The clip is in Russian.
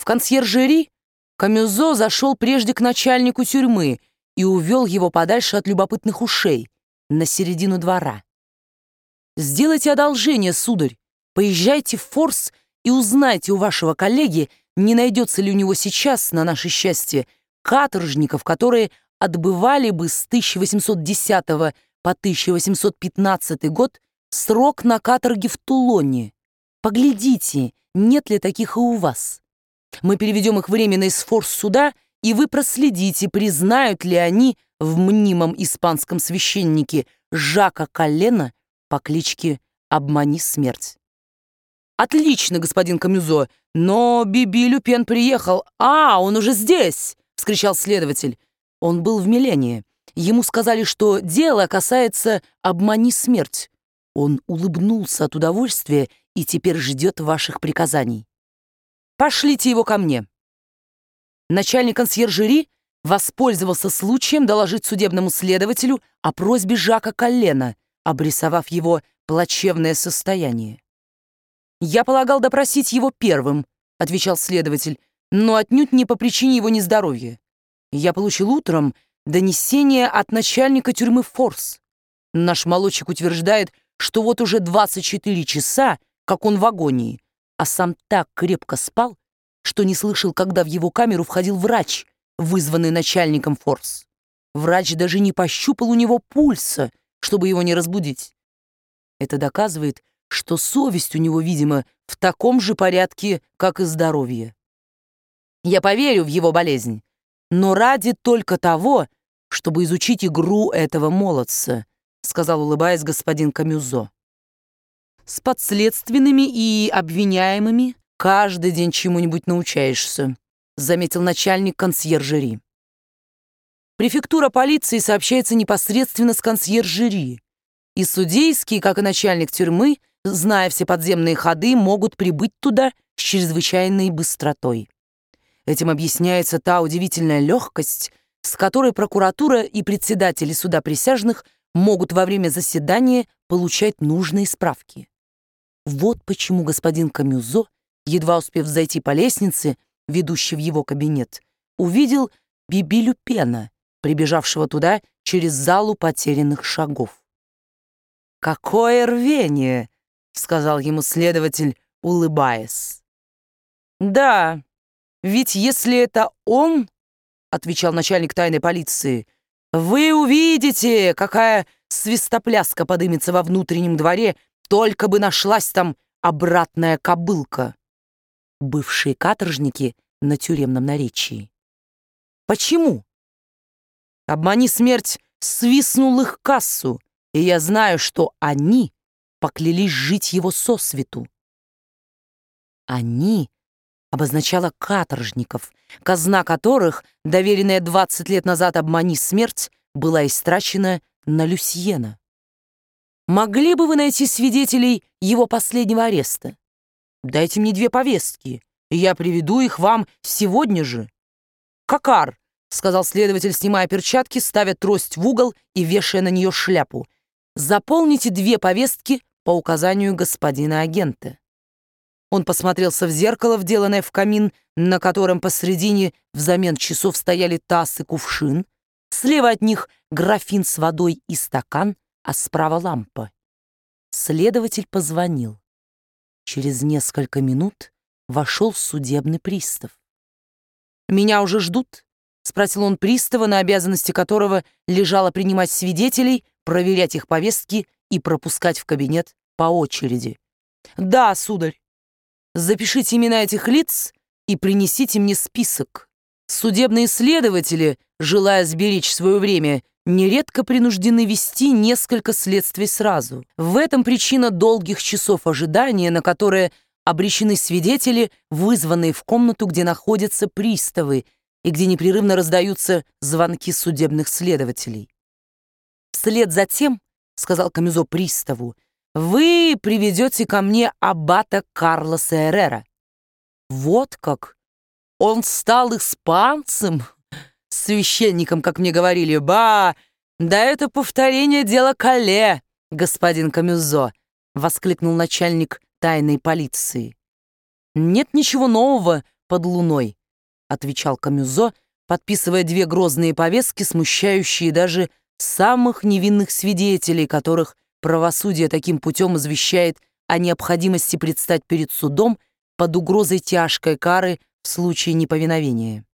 консьержери Камюзо зашел прежде к начальнику тюрьмы и увел его подальше от любопытных ушей, на середину двора. «Сделайте одолжение, сударь, поезжайте в Форс и узнайте у вашего коллеги, не найдется ли у него сейчас, на наше счастье, каторжников, которые отбывали бы с 1810 по 1815 год срок на каторге в Тулоне. Поглядите, нет ли таких и у вас. Мы переведем их временно из Форс сюда, и вы проследите, признают ли они в мнимом испанском священнике Жака Коллена по кличке «Обмани смерть». «Отлично, господин Камюзо, но Биби Люпен приехал». Он уже здесь!» — вскричал следователь. Он был в Милене. Ему сказали, что дело касается «Обмани смерть». Он улыбнулся от удовольствия и теперь ждет ваших приказаний. «Пошлите его ко мне». Начальник консьержери воспользовался случаем доложить судебному следователю о просьбе Жака Коллена, обрисовав его плачевное состояние. «Я полагал допросить его первым», — отвечал следователь, «но отнюдь не по причине его нездоровья. Я получил утром донесение от начальника тюрьмы Форс. Наш молодчик утверждает, что вот уже 24 часа, как он в агонии, а сам так крепко спал, что не слышал, когда в его камеру входил врач, вызванный начальником Форс. Врач даже не пощупал у него пульса, чтобы его не разбудить. Это доказывает, что совесть у него, видимо, в таком же порядке, как и здоровье. Я поверю в его болезнь, но ради только того, чтобы изучить игру этого молодца», сказал, улыбаясь, господин Камюзо. «С подследственными и обвиняемыми каждый день чему-нибудь научаешься», заметил начальник консьержери. Префектура полиции сообщается непосредственно с консьержери, и судейские, как и начальник тюрьмы, зная все подземные ходы, могут прибыть туда с чрезвычайной быстротой. Этим объясняется та удивительная легкость, с которой прокуратура и председатели суда присяжных могут во время заседания получать нужные справки. Вот почему господин Камюзо, едва успев зайти по лестнице, ведущей в его кабинет, увидел Биби Люпена, прибежавшего туда через залу потерянных шагов. «Какое рвение!» — сказал ему следователь, улыбаясь. «Да, ведь если это он, — отвечал начальник тайной полиции, — вы увидите, какая свистопляска подымется во внутреннем дворе, только бы нашлась там обратная кобылка». Бывшие каторжники на тюремном наречии. Почему? «Обмани смерть» свистнул их кассу, и я знаю, что они поклялись жить его сосвету. «Они» обозначало каторжников, казна которых, доверенная 20 лет назад «Обмани смерть», была истрачена на Люсьена. Могли бы вы найти свидетелей его последнего ареста? Дайте мне 2 повестки, и я приведу их вам сегодня же. «Какар», — сказал следователь, снимая перчатки, ставя трость в угол и вешая на нее шляпу, «заполните 2 повестки по указанию господина агента». Он посмотрелся в зеркало, вделанное в камин, на котором посредине взамен часов стояли таз и кувшин. Слева от них графин с водой и стакан, а справа лампа. Следователь позвонил. Через несколько минут вошел судебный пристав. «Меня уже ждут?» — спросил он пристава, на обязанности которого лежало принимать свидетелей, проверять их повестки и пропускать в кабинет по очереди. «Да, сударь. Запишите имена этих лиц и принесите мне список. Судебные следователи, желая сберечь свое время, нередко принуждены вести несколько следствий сразу. В этом причина долгих часов ожидания, на которые обречены свидетели, вызванные в комнату, где находятся приставы и где непрерывно раздаются звонки судебных следователей. «Вслед за тем, — сказал Камюзо приставу, — вы приведете ко мне аббата Карлоса Эррера». «Вот как! Он стал испанцем, священником, как мне говорили. Ба! Да это повторение дела Калле, господин Камюзо!» — воскликнул начальник тайной полиции. «Нет ничего нового под луной», — отвечал Камюзо, подписывая 2 грозные повестки, смущающие даже самых невинных свидетелей, которых правосудие таким путем извещает о необходимости предстать перед судом под угрозой тяжкой кары в случае неповиновения.